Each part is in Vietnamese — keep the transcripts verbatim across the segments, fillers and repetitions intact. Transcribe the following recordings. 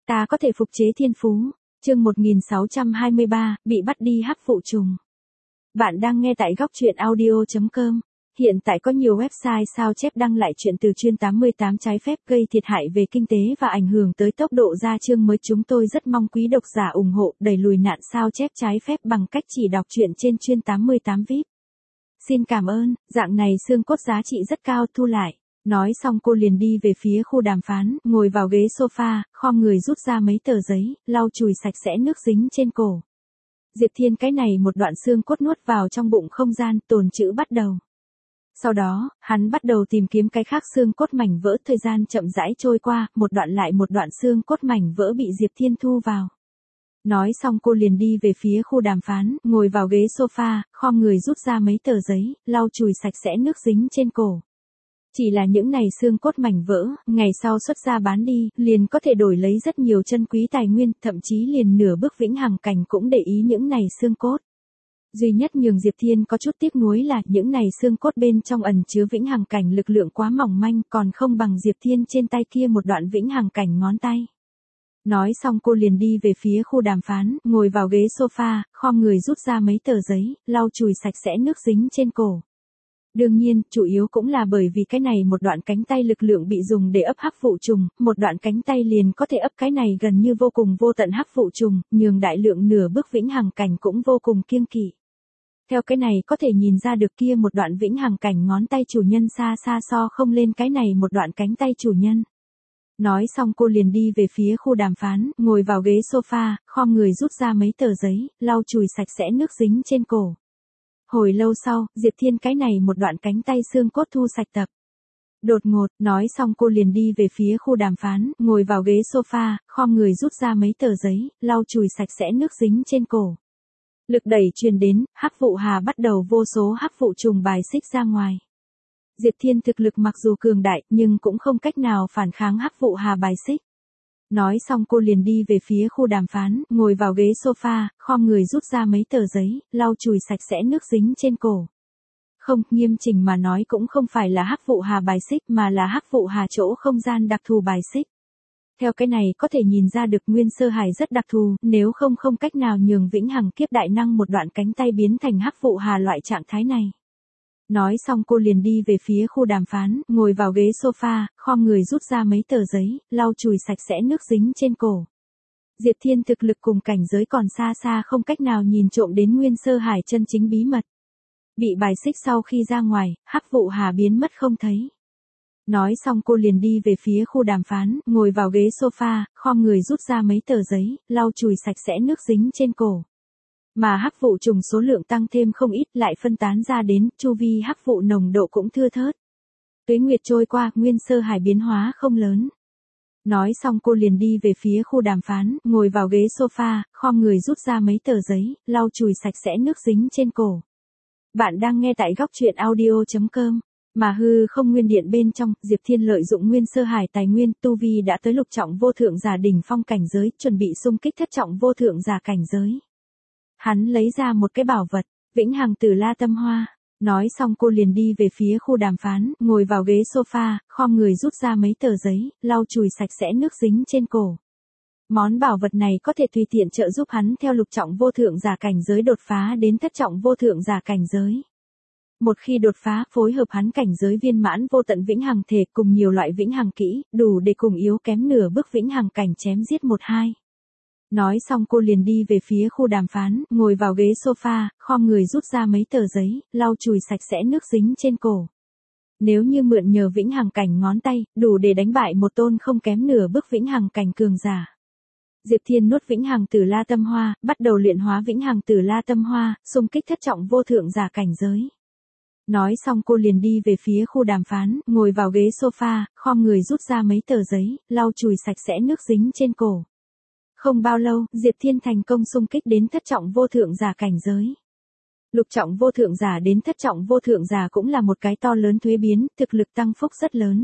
Ta có thể phục chế thiên phú. Chương một nghìn sáu trăm hai mươi ba, bị bắt đi hắc vụ trùng. Bạn đang nghe tại góc truyện audio chấm com. Hiện tại có nhiều website sao chép đăng lại chuyện từ chuyên tám mươi tám trái phép gây thiệt hại về kinh tế và ảnh hưởng tới tốc độ ra chương mới. Chúng tôi rất mong quý độc giả ủng hộ đẩy lùi nạn sao chép trái phép bằng cách chỉ đọc truyện trên chuyên tám mươi tám vi ai pi. Xin cảm ơn, dạng này xương cốt giá trị rất cao, thu lại. Nói xong cô liền đi về phía khu đàm phán, ngồi vào ghế sofa, khom người rút ra mấy tờ giấy, lau chùi sạch sẽ nước dính trên cổ. Diệp Thiên cái này một đoạn xương cốt nuốt vào trong bụng không gian, tồn trữ bắt đầu. Sau đó, hắn bắt đầu tìm kiếm cái khác xương cốt mảnh vỡ, thời gian chậm rãi trôi qua, một đoạn lại một đoạn xương cốt mảnh vỡ bị Diệp Thiên thu vào. Nói xong cô liền đi về phía khu đàm phán, ngồi vào ghế sofa, khom người rút ra mấy tờ giấy, lau chùi sạch sẽ nước dính trên cổ. Chỉ là những này xương cốt mảnh vỡ, ngày sau xuất ra bán đi, liền có thể đổi lấy rất nhiều chân quý tài nguyên, thậm chí liền nửa bước vĩnh hằng cảnh cũng để ý những này xương cốt. Duy nhất nhường Diệp Thiên có chút tiếc nuối là những này xương cốt bên trong ẩn chứa vĩnh hằng cảnh lực lượng quá mỏng manh, còn không bằng Diệp Thiên trên tay kia một đoạn vĩnh hằng cảnh ngón tay. Nói xong cô liền đi về phía khu đàm phán, ngồi vào ghế sofa, khom người rút ra mấy tờ giấy, lau chùi sạch sẽ nước dính trên cổ. Đương nhiên, chủ yếu cũng là bởi vì cái này một đoạn cánh tay lực lượng bị dùng để ấp hắc vụ trùng, một đoạn cánh tay liền có thể ấp cái này gần như vô cùng vô tận hắc vụ trùng, nhường đại lượng nửa bước vĩnh hằng cảnh cũng vô cùng kiêng kỵ. Theo cái này có thể nhìn ra được kia một đoạn vĩnh hằng cảnh ngón tay chủ nhân xa xa so không lên cái này một đoạn cánh tay chủ nhân. Nói xong cô liền đi về phía khu đàm phán, ngồi vào ghế sofa, khom người rút ra mấy tờ giấy, lau chùi sạch sẽ nước dính trên cổ. Hồi lâu sau, Diệp Thiên cái này một đoạn cánh tay xương cốt thu sạch tập. Đột ngột, nói xong cô liền đi về phía khu đàm phán, ngồi vào ghế sofa, khom người rút ra mấy tờ giấy, lau chùi sạch sẽ nước dính trên cổ. Lực đẩy truyền đến, hắc vụ hà bắt đầu vô số hắc vụ trùng bài xích ra ngoài. Diệp Thiên thực lực mặc dù cường đại, nhưng cũng không cách nào phản kháng hắc vụ hà bài xích. Nói xong cô liền đi về phía khu đàm phán, ngồi vào ghế sofa, khom người rút ra mấy tờ giấy, lau chùi sạch sẽ nước dính trên cổ. Không, nghiêm chỉnh mà nói cũng không phải là hắc vụ hà bài xích mà là hắc vụ hà chỗ không gian đặc thù bài xích. Theo cái này có thể nhìn ra được nguyên sơ hải rất đặc thù, nếu không không cách nào nhường vĩnh hằng kiếp đại năng một đoạn cánh tay biến thành hắc vụ hà loại trạng thái này. Nói xong cô liền đi về phía khu đàm phán, ngồi vào ghế sofa, khom người rút ra mấy tờ giấy, lau chùi sạch sẽ nước dính trên cổ. Diệp Thiên thực lực cùng cảnh giới còn xa xa không cách nào nhìn trộm đến nguyên sơ hải chân chính bí mật. Bị bài xích sau khi ra ngoài, hắc vụ hà biến mất không thấy. Nói xong cô liền đi về phía khu đàm phán, ngồi vào ghế sofa, khom người rút ra mấy tờ giấy, lau chùi sạch sẽ nước dính trên cổ. Mà hắc vụ trùng số lượng tăng thêm không ít, lại phân tán ra đến, chu vi hắc vụ nồng độ cũng thưa thớt. Tuế nguyệt trôi qua, nguyên sơ hải biến hóa không lớn. Nói xong cô liền đi về phía khu đàm phán, ngồi vào ghế sofa, khom người rút ra mấy tờ giấy, lau chùi sạch sẽ nước dính trên cổ. Bạn đang nghe tại góc truyện audio chấm com. Mà hư không nguyên điện bên trong, Diệp Thiên lợi dụng nguyên sơ hải tài nguyên, tu vi đã tới lục trọng vô thượng giả đỉnh phong cảnh giới, chuẩn bị xung kích thất trọng vô thượng giả cảnh giới. Hắn lấy ra một cái bảo vật, vĩnh hằng tử la tâm hoa. Nói xong cô liền đi về phía khu đàm phán, ngồi vào ghế sofa, khom người rút ra mấy tờ giấy, lau chùi sạch sẽ nước dính trên cổ. Món bảo vật này có thể tùy tiện trợ giúp hắn theo lục trọng vô thượng giả cảnh giới đột phá đến thất trọng vô thượng giả cảnh giới. Một khi đột phá, phối hợp hắn cảnh giới viên mãn vô tận vĩnh hằng thể cùng nhiều loại vĩnh hằng kỹ, đủ để cùng yếu kém nửa bước vĩnh hằng cảnh chém giết một hai. Nói xong cô liền đi về phía khu đàm phán, ngồi vào ghế sofa, khom người rút ra mấy tờ giấy, lau chùi sạch sẽ nước dính trên cổ. Nếu như mượn nhờ vĩnh hằng cảnh ngón tay, đủ để đánh bại một tôn không kém nửa bước vĩnh hằng cảnh cường giả. Diệp Thiên nuốt vĩnh hằng tử la tâm hoa, bắt đầu luyện hóa vĩnh hằng tử la tâm hoa, xung kích thất trọng vô thượng giả cảnh giới. Nói xong cô liền đi về phía khu đàm phán, ngồi vào ghế sofa, khom người rút ra mấy tờ giấy, lau chùi sạch sẽ nước dính trên cổ. Không bao lâu, Diệp Thiên thành công xung kích đến thất trọng vô thượng giả cảnh giới. Lục trọng vô thượng giả đến thất trọng vô thượng giả cũng là một cái to lớn thuế biến, thực lực tăng phúc rất lớn.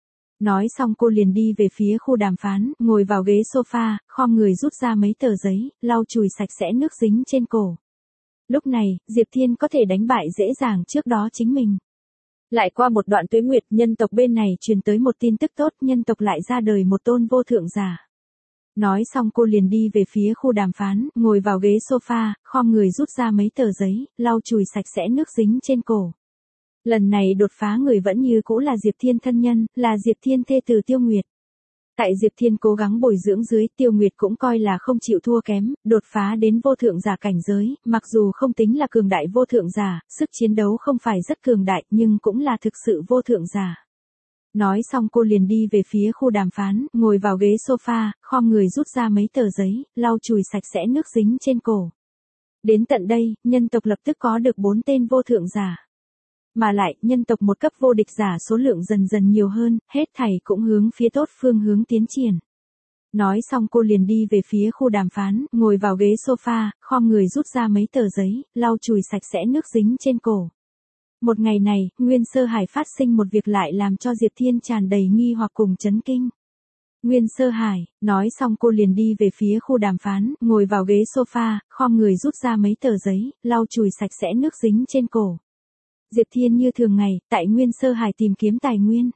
Nói xong cô liền đi về phía khu đàm phán, ngồi vào ghế sofa, khom người rút ra mấy tờ giấy, lau chùi sạch sẽ nước dính trên cổ. Lúc này, Diệp Thiên có thể đánh bại dễ dàng trước đó chính mình. Lại qua một đoạn tuế nguyệt, nhân tộc bên này truyền tới một tin tức tốt, nhân tộc lại ra đời một tôn vô thượng giả. Nói xong cô liền đi về phía khu đàm phán, ngồi vào ghế sofa, khom người rút ra mấy tờ giấy, lau chùi sạch sẽ nước dính trên cổ. Lần này đột phá người vẫn như cũ là Diệp Thiên thân nhân, là Diệp Thiên thê từ Tiêu Nguyệt. Tại Diệp Thiên cố gắng bồi dưỡng dưới, Tiêu Nguyệt cũng coi là không chịu thua kém, đột phá đến vô thượng giả cảnh giới, mặc dù không tính là cường đại vô thượng giả, sức chiến đấu không phải rất cường đại nhưng cũng là thực sự vô thượng giả. Nói xong cô liền đi về phía khu đàm phán, ngồi vào ghế sofa, khom người rút ra mấy tờ giấy, lau chùi sạch sẽ nước dính trên cổ. Đến tận đây, nhân tộc lập tức có được bốn tên vô thượng giả. Mà lại, nhân tộc một cấp vô địch giả số lượng dần dần nhiều hơn, hết thảy cũng hướng phía tốt phương hướng tiến triển. Nói xong cô liền đi về phía khu đàm phán, ngồi vào ghế sofa, khom người rút ra mấy tờ giấy, lau chùi sạch sẽ nước dính trên cổ. Một ngày này, Nguyên Sơ Hải phát sinh một việc lại làm cho Diệp Thiên tràn đầy nghi hoặc cùng chấn kinh. Nguyên Sơ Hải, nói xong cô liền đi về phía khu đàm phán, ngồi vào ghế sofa, khom người rút ra mấy tờ giấy, lau chùi sạch sẽ nước dính trên cổ. Diệp Thiên như thường ngày, tại Nguyên Sơ Hải tìm kiếm tài nguyên.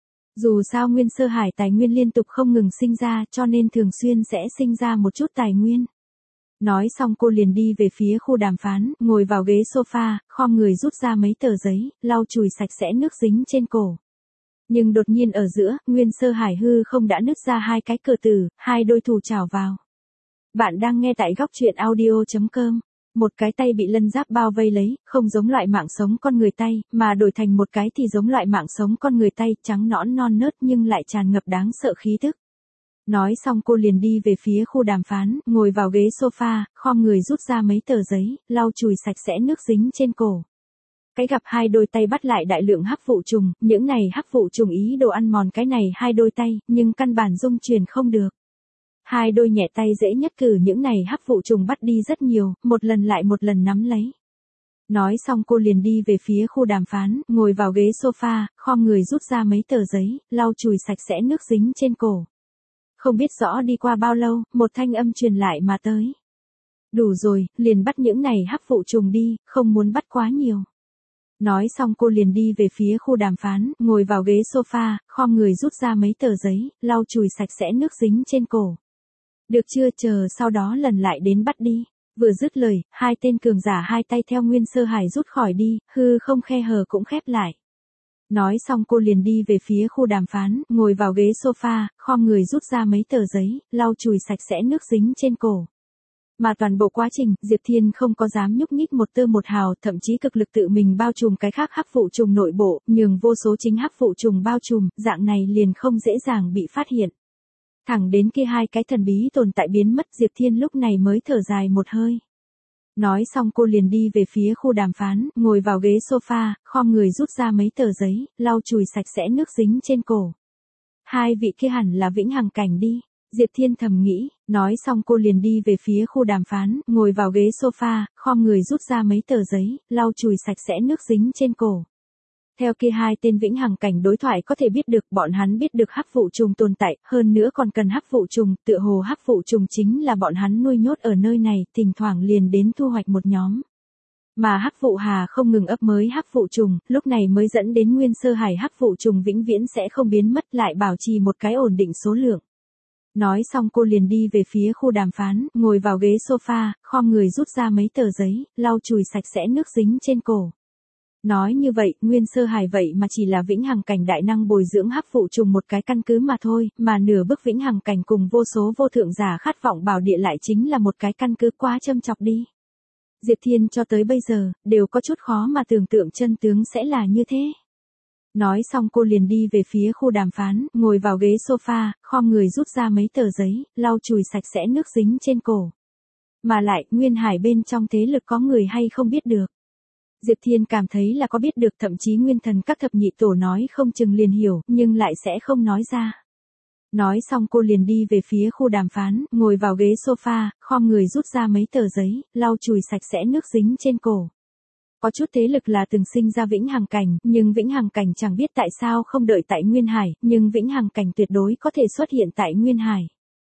Dù sao Nguyên Sơ Hải tài nguyên liên tục không ngừng sinh ra cho nên thường xuyên sẽ sinh ra một chút tài nguyên. Nói xong cô liền đi về phía khu đàm phán, ngồi vào ghế sofa, khom người rút ra mấy tờ giấy, lau chùi sạch sẽ nước dính trên cổ. Nhưng đột nhiên ở giữa, Nguyên Sơ Hải hư không đã nứt ra hai cái cửa tử, hai đôi thủ trảo vào. Bạn đang nghe tại góc truyện audio chấm com. Một cái tay bị lân giáp bao vây lấy, không giống loại mạng sống con người tay, mà đổi thành một cái thì giống loại mạng sống con người tay, trắng nõn non nớt nhưng lại tràn ngập đáng sợ khí thức. Nói xong cô liền đi về phía khu đàm phán, ngồi vào ghế sofa, khom người rút ra mấy tờ giấy, lau chùi sạch sẽ nước dính trên cổ. Cái gặp hai đôi tay bắt lại đại lượng hắc vụ trùng, những này hắc vụ trùng ý đồ ăn mòn cái này hai đôi tay, nhưng căn bản dung truyền không được. Hai đôi nhẹ tay dễ nhất cử những này hắc vụ trùng bắt đi rất nhiều, một lần lại một lần nắm lấy. Nói xong cô liền đi về phía khu đàm phán, ngồi vào ghế sofa, khom người rút ra mấy tờ giấy, lau chùi sạch sẽ nước dính trên cổ. Không biết rõ đi qua bao lâu, một thanh âm truyền lại mà tới. Đủ rồi, liền bắt những này hắc vụ trùng đi, không muốn bắt quá nhiều. Nói xong cô liền đi về phía khu đàm phán, ngồi vào ghế sofa, khom người rút ra mấy tờ giấy, lau chùi sạch sẽ nước dính trên cổ. Được chưa, chờ sau đó lần lại đến bắt đi. Vừa dứt lời, hai tên cường giả hai tay theo Nguyên Sơ Hải rút khỏi đi, hư không khe hở cũng khép lại. Nói xong cô liền đi về phía khu đàm phán, ngồi vào ghế sofa, khom người rút ra mấy tờ giấy, lau chùi sạch sẽ nước dính trên cổ. Mà toàn bộ quá trình, Diệp Thiên không có dám nhúc nhích một tơ một hào, thậm chí cực lực tự mình bao trùm cái khác hắc vụ trùng nội bộ, nhường vô số chính hắc vụ trùng bao trùm, dạng này liền không dễ dàng bị phát hiện. Thẳng đến kia hai cái thần bí tồn tại biến mất, Diệp Thiên lúc này mới thở dài một hơi. Nói xong cô liền đi về phía khu đàm phán, ngồi vào ghế sofa, khom người rút ra mấy tờ giấy, lau chùi sạch sẽ nước dính trên cổ. Hai vị kia hẳn là vĩnh hằng cảnh đi, Diệp Thiên thầm nghĩ, nói xong cô liền đi về phía khu đàm phán, ngồi vào ghế sofa, khom người rút ra mấy tờ giấy, lau chùi sạch sẽ nước dính trên cổ. Theo kia hai tên vĩnh hằng cảnh đối thoại có thể biết được, bọn hắn biết được hắc vụ trùng tồn tại, hơn nữa còn cần hắc vụ trùng, tựa hồ hắc vụ trùng chính là bọn hắn nuôi nhốt ở nơi này, thỉnh thoảng liền đến thu hoạch một nhóm. Mà hắc vụ hà không ngừng ấp mới hắc vụ trùng, lúc này mới dẫn đến Nguyên Sơ Hải hắc vụ trùng vĩnh viễn sẽ không biến mất, lại bảo trì một cái ổn định số lượng. Nói xong cô liền đi về phía khu đàm phán, ngồi vào ghế sofa, khom người rút ra mấy tờ giấy, lau chùi sạch sẽ nước dính trên cổ. Nói như vậy, Nguyên Sơ Hải vậy mà chỉ là vĩnh hằng cảnh đại năng bồi dưỡng hắc vụ trùng một cái căn cứ mà thôi, mà nửa bước vĩnh hằng cảnh cùng vô số vô thượng giả khát vọng bảo địa lại chính là một cái căn cứ, quá châm chọc đi. Diệp Thiên cho tới bây giờ, đều có chút khó mà tưởng tượng chân tướng sẽ là như thế. Nói xong cô liền đi về phía khu đàm phán, ngồi vào ghế sofa, khom người rút ra mấy tờ giấy, lau chùi sạch sẽ nước dính trên cổ. Mà lại, Nguyên Hải bên trong thế lực có người hay không biết được. Diệp Thiên cảm thấy là có biết được, thậm chí nguyên thần các thập nhị tổ nói không chừng liền hiểu, nhưng lại sẽ không nói ra. Nói xong cô liền đi về phía khu đàm phán, ngồi vào ghế sofa, khom người rút ra mấy tờ giấy, lau chùi sạch sẽ nước dính trên cổ. Có chút thế lực là từng sinh ra vĩnh hằng cảnh, nhưng vĩnh hằng cảnh chẳng biết tại sao không đợi tại Nguyên Hải, nhưng vĩnh hằng cảnh tuyệt đối có thể xuất hiện tại Nguyên Hải.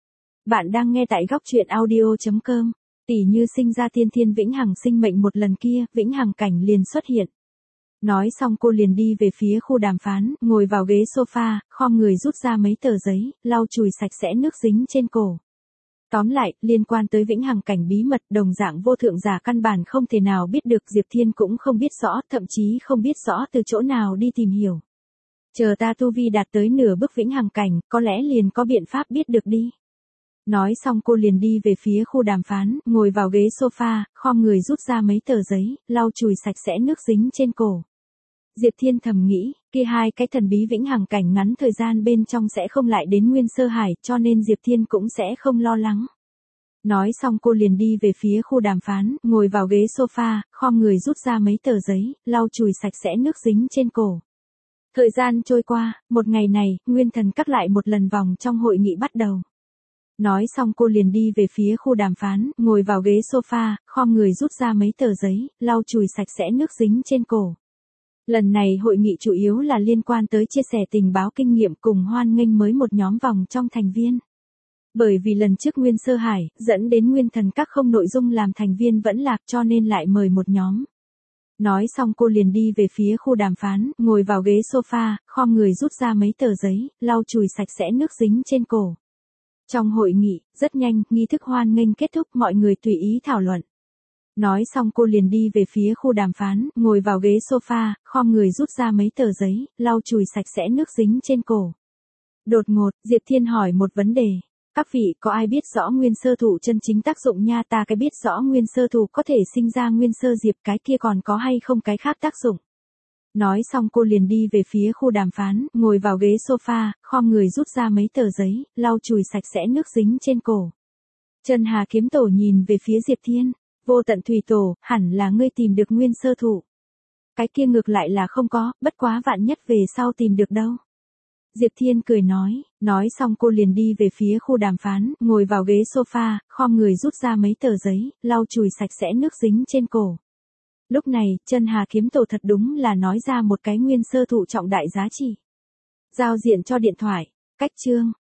Bạn đang nghe tại góc truyện audio chấm com. Tỷ như sinh ra tiên thiên vĩnh hằng sinh mệnh một lần kia, vĩnh hằng cảnh liền xuất hiện. Nói xong cô liền đi về phía khu đàm phán, ngồi vào ghế sofa, khom người rút ra mấy tờ giấy, lau chùi sạch sẽ nước dính trên cổ. Tóm lại, liên quan tới vĩnh hằng cảnh bí mật đồng dạng vô thượng giả căn bản không thể nào biết được, Diệp Thiên cũng không biết rõ, thậm chí không biết rõ từ chỗ nào đi tìm hiểu. Chờ ta tu vi đạt tới nửa bước vĩnh hằng cảnh, có lẽ liền có biện pháp biết được đi. Nói xong cô liền đi về phía khu đàm phán, ngồi vào ghế sofa, khom người rút ra mấy tờ giấy, lau chùi sạch sẽ nước dính trên cổ. Diệp Thiên thầm nghĩ, kia hai cái thần bí vĩnh hằng cảnh ngắn thời gian bên trong sẽ không lại đến Nguyên Sơ Hải, cho nên Diệp Thiên cũng sẽ không lo lắng. Nói xong cô liền đi về phía khu đàm phán, ngồi vào ghế sofa, khom người rút ra mấy tờ giấy, lau chùi sạch sẽ nước dính trên cổ. Thời gian trôi qua, một ngày này, Nguyên Thần Các lại một lần vòng trong hội nghị bắt đầu. Nói xong cô liền đi về phía khu đàm phán, ngồi vào ghế sofa, khom người rút ra mấy tờ giấy, lau chùi sạch sẽ nước dính trên cổ. Lần này hội nghị chủ yếu là liên quan tới chia sẻ tình báo kinh nghiệm cùng hoan nghênh mới một nhóm vòng trong thành viên. Bởi vì lần trước Nguyên Sơ Hải, dẫn đến Nguyên Thần Các không nội dung làm thành viên vẫn lạc cho nên lại mời một nhóm. Nói xong cô liền đi về phía khu đàm phán, ngồi vào ghế sofa, khom người rút ra mấy tờ giấy, lau chùi sạch sẽ nước dính trên cổ. Trong hội nghị, rất nhanh, nghi thức hoan nghênh kết thúc, mọi người tùy ý thảo luận. Nói xong cô liền đi về phía khu đàm phán, ngồi vào ghế sofa, khom người rút ra mấy tờ giấy, lau chùi sạch sẽ nước dính trên cổ. Đột ngột, Diệp Thiên hỏi một vấn đề. Các vị có ai biết rõ nguyên sơ thụ chân chính tác dụng nha? Ta cái biết rõ nguyên sơ thụ có thể sinh ra nguyên sơ diệp, cái kia còn có hay không cái khác tác dụng? Nói xong cô liền đi về phía khu đàm phán, ngồi vào ghế sofa, khom người rút ra mấy tờ giấy, lau chùi sạch sẽ nước dính trên cổ. Chân Hà Kiếm Tổ nhìn về phía Diệp Thiên, Vô Tận Thủy Tổ, hẳn là ngươi tìm được nguyên sơ thụ. Cái kia ngược lại là không có, bất quá vạn nhất về sau tìm được đâu. Diệp Thiên cười nói, nói xong cô liền đi về phía khu đàm phán, ngồi vào ghế sofa, khom người rút ra mấy tờ giấy, lau chùi sạch sẽ nước dính trên cổ. Lúc này, Chân Hà Kiếm Tổ thật đúng là nói ra một cái nguyên sơ thụ trọng đại giá trị. Giao diện cho điện thoại, cách chương.